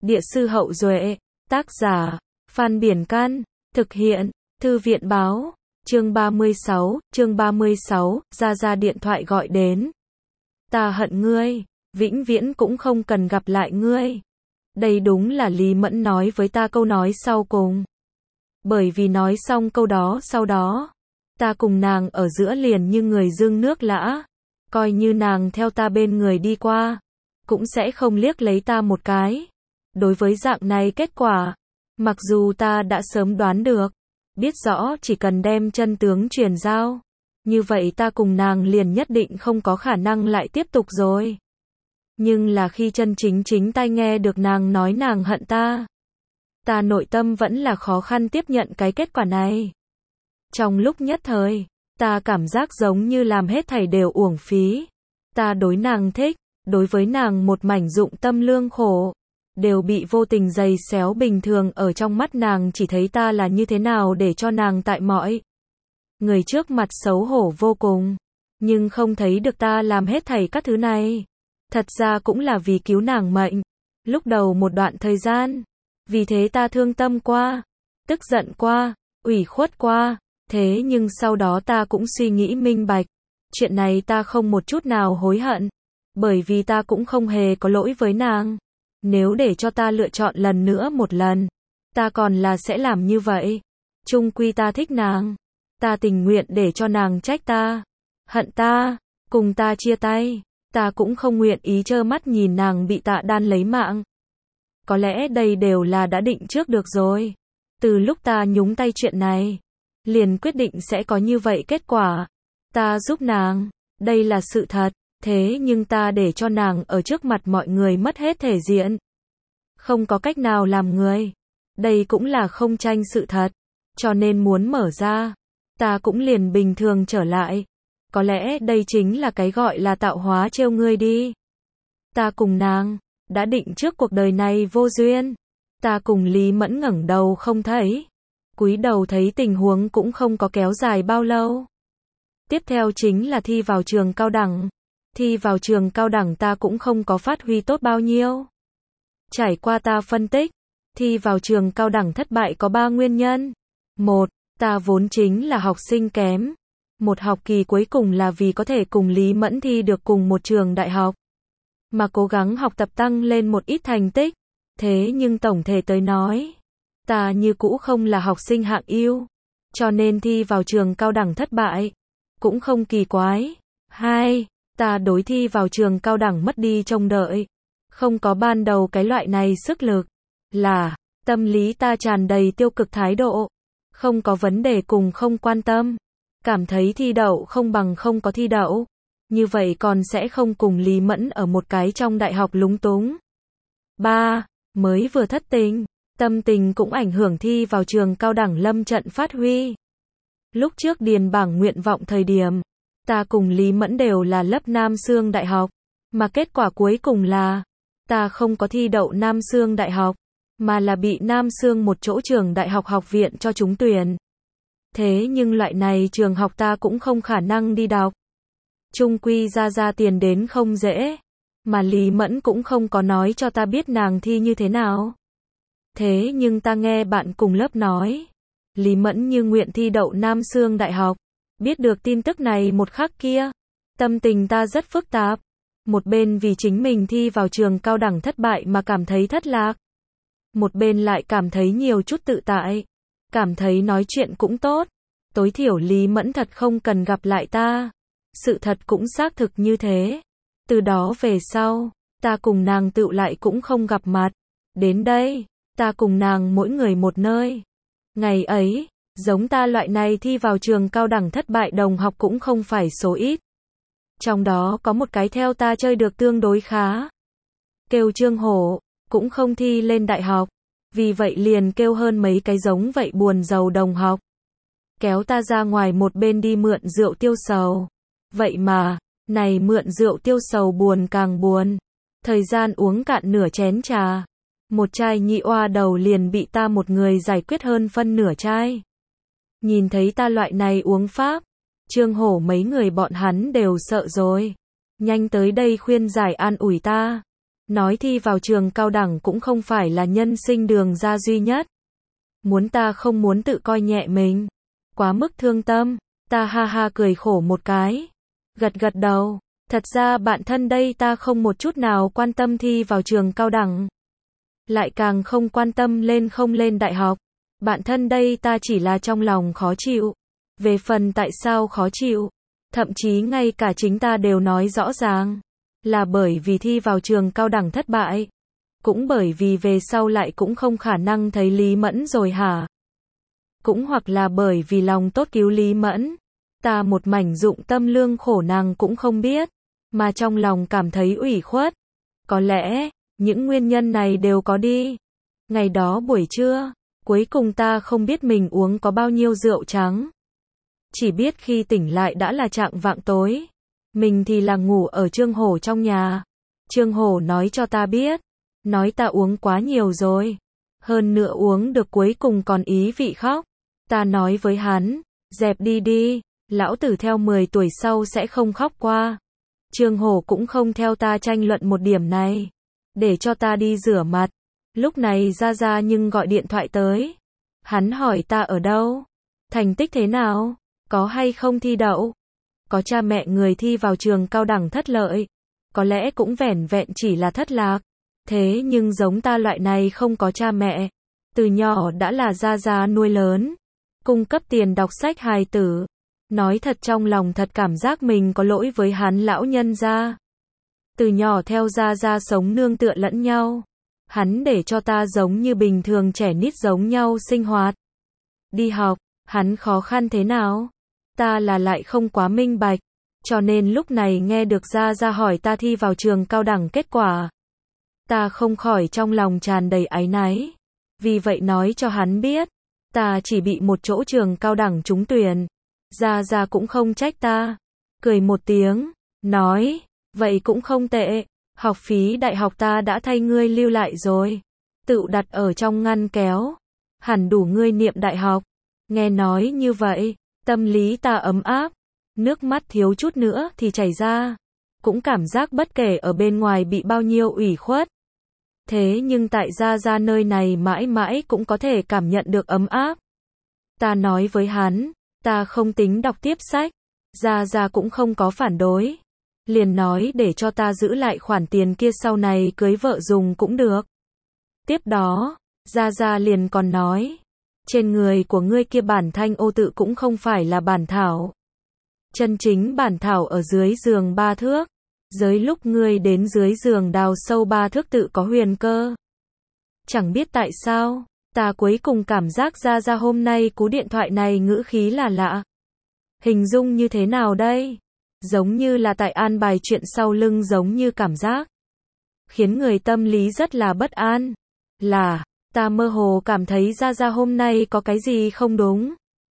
Địa sư Hậu Duệ, tác giả, Phan Biển Can, thực hiện, Thư viện Báo, chương 36, ra điện thoại gọi đến. Ta hận ngươi, vĩnh viễn cũng không cần gặp lại ngươi. Đây đúng là Lý Mẫn nói với ta câu nói sau cùng. Bởi vì nói xong câu đó sau đó, ta cùng nàng ở giữa liền như người dưng nước lã, coi như nàng theo ta bên người đi qua, cũng sẽ không liếc lấy ta một cái. Đối với dạng này kết quả, mặc dù ta đã sớm đoán được, biết rõ chỉ cần đem chân tướng truyền giao, như vậy ta cùng nàng liền nhất định không có khả năng lại tiếp tục rồi. Nhưng là khi chân chính tai nghe được nàng nói nàng hận ta, ta nội tâm vẫn là khó khăn tiếp nhận cái kết quả này. Trong lúc nhất thời, ta cảm giác giống như làm hết thảy đều uổng phí. Ta đối nàng thích, đối với nàng một mảnh dụng tâm lương khổ, đều bị vô tình giày xéo bình thường ở trong mắt nàng chỉ thấy ta là như thế nào để cho nàng tại mọi người trước mặt xấu hổ vô cùng. Nhưng không thấy được ta làm hết thảy các thứ này. Thật ra cũng là vì cứu nàng mệnh. Lúc đầu một đoạn thời gian, vì thế ta thương tâm qua, tức giận qua, ủy khuất qua. Thế nhưng sau đó ta cũng suy nghĩ minh bạch. Chuyện này ta không một chút nào hối hận. Bởi vì ta cũng không hề có lỗi với nàng. Nếu để cho ta lựa chọn lần nữa một lần, ta còn là sẽ làm như vậy. Chung quy ta thích nàng. Ta tình nguyện để cho nàng trách ta, hận ta, cùng ta chia tay. Ta cũng không nguyện ý trơ mắt nhìn nàng bị Tạ Đan lấy mạng. Có lẽ đây đều là đã định trước được rồi. Từ lúc ta nhúng tay chuyện này, liền quyết định sẽ có như vậy kết quả. Ta giúp nàng, đây là sự thật. Thế nhưng ta để cho nàng ở trước mặt mọi người mất hết thể diện. Không có cách nào làm người. Đây cũng là không tranh sự thật. Cho nên muốn mở ra, ta cũng liền bình thường trở lại. Có lẽ đây chính là cái gọi là tạo hóa trêu ngươi đi. Ta cùng nàng đã định trước cuộc đời này vô duyên. Ta cùng Lý Mẫn ngẩng đầu không thấy, cúi đầu thấy tình huống cũng không có kéo dài bao lâu. Tiếp theo chính là thi vào trường cao đẳng. Thi vào trường cao đẳng ta cũng không có phát huy tốt bao nhiêu. Trải qua ta phân tích, thi vào trường cao đẳng thất bại có 3 nguyên nhân. 1. Ta vốn chính là học sinh kém. Một học kỳ cuối cùng là vì có thể cùng Lý Mẫn thi được cùng một trường đại học, mà cố gắng học tập tăng lên một ít thành tích. Thế nhưng tổng thể tới nói, ta như cũ không là học sinh hạng ưu, cho nên thi vào trường cao đẳng thất bại, cũng không kỳ quái. 2. Ta đối thi vào trường cao đẳng mất đi trông đợi, không có ban đầu cái loại này sức lực, là tâm lý ta tràn đầy tiêu cực thái độ, không có vấn đề cùng không quan tâm, cảm thấy thi đậu không bằng không có thi đậu, như vậy còn sẽ không cùng Lý Mẫn ở một cái trong đại học lúng túng. 3. Mới vừa thất tình, tâm tình cũng ảnh hưởng thi vào trường cao đẳng lâm trận phát huy. Lúc trước điền bảng nguyện vọng thời điểm, ta cùng Lý Mẫn đều là lớp Nam Xương Đại học, mà kết quả cuối cùng là, ta không có thi đậu Nam Xương Đại học, mà là bị Nam Xương một chỗ trường đại học học viện cho trúng tuyển. Thế nhưng loại này trường học ta cũng không khả năng đi đọc. Chung quy ra tiền đến không dễ, mà Lý Mẫn cũng không có nói cho ta biết nàng thi như thế nào. Thế nhưng ta nghe bạn cùng lớp nói, Lý Mẫn như nguyện thi đậu Nam Xương Đại học. Biết được tin tức này một khắc kia, tâm tình ta rất phức tạp. Một bên vì chính mình thi vào trường cao đẳng thất bại mà cảm thấy thất lạc. Một bên lại cảm thấy nhiều chút tự tại. Cảm thấy nói chuyện cũng tốt. Tối thiểu Lý Mẫn thật không cần gặp lại ta. Sự thật cũng xác thực như thế. Từ đó về sau, ta cùng nàng tựu lại cũng không gặp mặt. Đến đây, ta cùng nàng mỗi người một nơi. Ngày ấy, giống ta loại này thi vào trường cao đẳng thất bại đồng học cũng không phải số ít. Trong đó có một cái theo ta chơi được tương đối khá. Kêu Trương Hổ, cũng không thi lên đại học. Vì vậy liền kêu hơn mấy cái giống vậy buồn giàu đồng học. Kéo ta ra ngoài một bên đi mượn rượu tiêu sầu. Vậy mà, này mượn rượu tiêu sầu buồn càng buồn. Thời gian uống cạn nửa chén trà. Một chai nhị oa đầu liền bị ta một người giải quyết hơn phân nửa chai. Nhìn thấy ta loại này uống pháp, Trương Hổ mấy người bọn hắn đều sợ rồi. Nhanh tới đây khuyên giải an ủi ta. Nói thi vào trường cao đẳng cũng không phải là nhân sinh đường ra duy nhất. Muốn ta không muốn tự coi nhẹ mình. Quá mức thương tâm. Ta ha ha cười khổ một cái. Gật gật đầu. Thật ra bạn thân đây ta không một chút nào quan tâm thi vào trường cao đẳng. Lại càng không quan tâm lên không lên đại học. Bạn thân đây ta chỉ là trong lòng khó chịu. Về phần tại sao khó chịu, thậm chí ngay cả chính ta đều nói rõ ràng. Là bởi vì thi vào trường cao đẳng thất bại. Cũng bởi vì về sau lại cũng không khả năng thấy Lý Mẫn rồi hả? Cũng hoặc là bởi vì lòng tốt cứu Lý Mẫn. Ta một mảnh dụng tâm lương khổ nàng cũng không biết. Mà trong lòng cảm thấy ủy khuất. Có lẽ, những nguyên nhân này đều có đi. Ngày đó buổi trưa, cuối cùng ta không biết mình uống có bao nhiêu rượu trắng. Chỉ biết khi tỉnh lại đã là chạng vạng tối. Mình thì là ngủ ở Trương Hổ trong nhà. Trương Hổ nói cho ta biết. Nói ta uống quá nhiều rồi. Hơn nữa uống được cuối cùng còn ý vị khóc. Ta nói với hắn, dẹp đi đi, lão tử theo 10 tuổi sau sẽ không khóc qua. Trương Hổ cũng không theo ta tranh luận một điểm này. Để cho ta đi rửa mặt. Lúc này Gia Gia nhưng gọi điện thoại tới. Hắn hỏi ta ở đâu? Thành tích thế nào? Có hay không thi đậu? Có cha mẹ người thi vào trường cao đẳng thất lợi. Có lẽ cũng vẻn vẹn chỉ là thất lạc. Thế nhưng giống ta loại này không có cha mẹ. Từ nhỏ đã là Gia Gia nuôi lớn. Cung cấp tiền đọc sách hài tử. Nói thật trong lòng thật cảm giác mình có lỗi với hắn lão nhân gia. Từ nhỏ theo Gia Gia sống nương tựa lẫn nhau. Hắn để cho ta giống như bình thường trẻ nít giống nhau sinh hoạt. Đi học, hắn khó khăn thế nào? Ta là lại không quá minh bạch. Cho nên lúc này nghe được Gia Gia hỏi ta thi vào trường cao đẳng kết quả. Ta không khỏi trong lòng tràn đầy áy náy. Vì vậy nói cho hắn biết. Ta chỉ bị một chỗ trường cao đẳng trúng tuyển. Gia Gia cũng không trách ta. Cười một tiếng. Nói. Vậy cũng không tệ. Học phí đại học ta đã thay ngươi lưu lại rồi. Tự đặt ở trong ngăn kéo. Hẳn đủ ngươi niệm đại học. Nghe nói như vậy. Tâm lý ta ấm áp. Nước mắt thiếu chút nữa thì chảy ra. Cũng cảm giác bất kể ở bên ngoài bị bao nhiêu ủy khuất. Thế nhưng tại Gia Gia nơi này mãi mãi cũng có thể cảm nhận được ấm áp. Ta nói với hắn. Ta không tính đọc tiếp sách. Gia Gia cũng không có phản đối. Liền nói để cho ta giữ lại khoản tiền kia sau này cưới vợ dùng cũng được. Tiếp đó, Gia Gia liền còn nói. Trên người của ngươi kia bản thanh ô tự cũng không phải là bản thảo. Chân chính bản thảo ở dưới giường 3 thước. Dưới lúc ngươi đến dưới giường đào sâu 3 thước tự có huyền cơ. Chẳng biết tại sao, ta cuối cùng cảm giác Gia Gia hôm nay cú điện thoại này ngữ khí là lạ. Hình dung như thế nào đây? Giống như là tại an bài chuyện sau lưng giống như cảm giác. Khiến người tâm lý rất là bất an. Là, ta mơ hồ cảm thấy Gia Gia hôm nay có cái gì không đúng.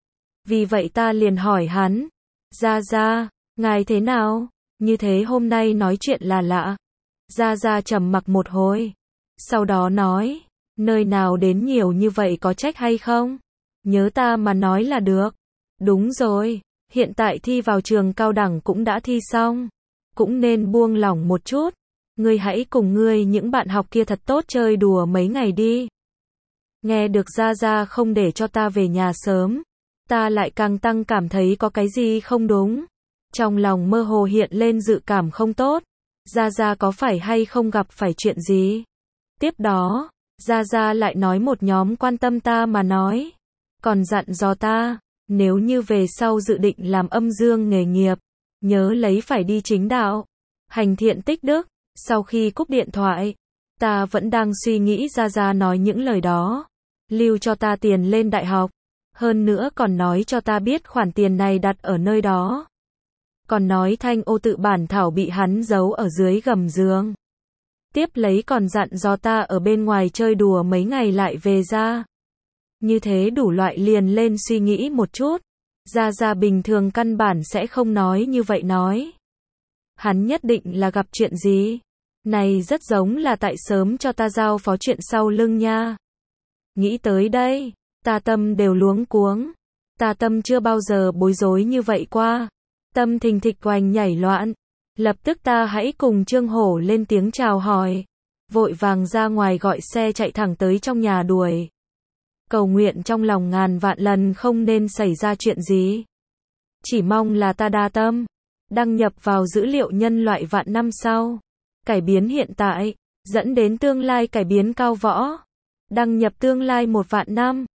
Vì vậy ta liền hỏi hắn. Gia Gia, ngài thế nào? Như thế hôm nay nói chuyện là lạ. Gia Gia trầm mặc một hồi. Sau đó nói. Nơi nào đến nhiều như vậy có trách hay không? Nhớ ta mà nói là được. Đúng rồi. Hiện tại thi vào trường cao đẳng cũng đã thi xong. Cũng nên buông lỏng một chút. Ngươi hãy cùng ngươi những bạn học kia thật tốt chơi đùa mấy ngày đi. Nghe được Gia Gia không để cho ta về nhà sớm. Ta lại càng tăng cảm thấy có cái gì không đúng. Trong lòng mơ hồ hiện lên dự cảm không tốt. Gia Gia có phải hay không gặp phải chuyện gì? Tiếp đó, Gia Gia lại nói một nhóm quan tâm ta mà nói. Còn dặn dò ta. Nếu như về sau dự định làm âm dương nghề nghiệp, nhớ lấy phải đi chính đạo, hành thiện tích đức. Sau khi cúp điện thoại, ta vẫn đang suy nghĩ Gia Gia nói những lời đó, lưu cho ta tiền lên đại học, hơn nữa còn nói cho ta biết khoản tiền này đặt ở nơi đó. Còn nói thanh ô tự bản thảo bị hắn giấu ở dưới gầm giường. Tiếp lấy còn dặn dò ta ở bên ngoài chơi đùa mấy ngày lại về ra. Như thế đủ loại liền lên suy nghĩ một chút. Gia Gia bình thường căn bản sẽ không nói như vậy nói. Hắn nhất định là gặp chuyện gì. Này rất giống là tại sớm cho ta giao phó chuyện sau lưng nha. Nghĩ tới đây, ta tâm đều luống cuống. Ta tâm chưa bao giờ bối rối như vậy qua. Tâm thình thịch oanh nhảy loạn. Lập tức ta hãy cùng Trương Hổ lên tiếng chào hỏi. vội vàng ra ngoài gọi xe chạy thẳng tới trong nhà đuổi. Cầu nguyện trong lòng ngàn vạn lần không nên xảy ra chuyện gì. Chỉ mong là ta đa tâm. Đăng nhập vào dữ liệu nhân loại vạn năm sau. Cải biến hiện tại, dẫn đến tương lai cải biến cao võ. Đăng nhập tương lai 1 vạn năm.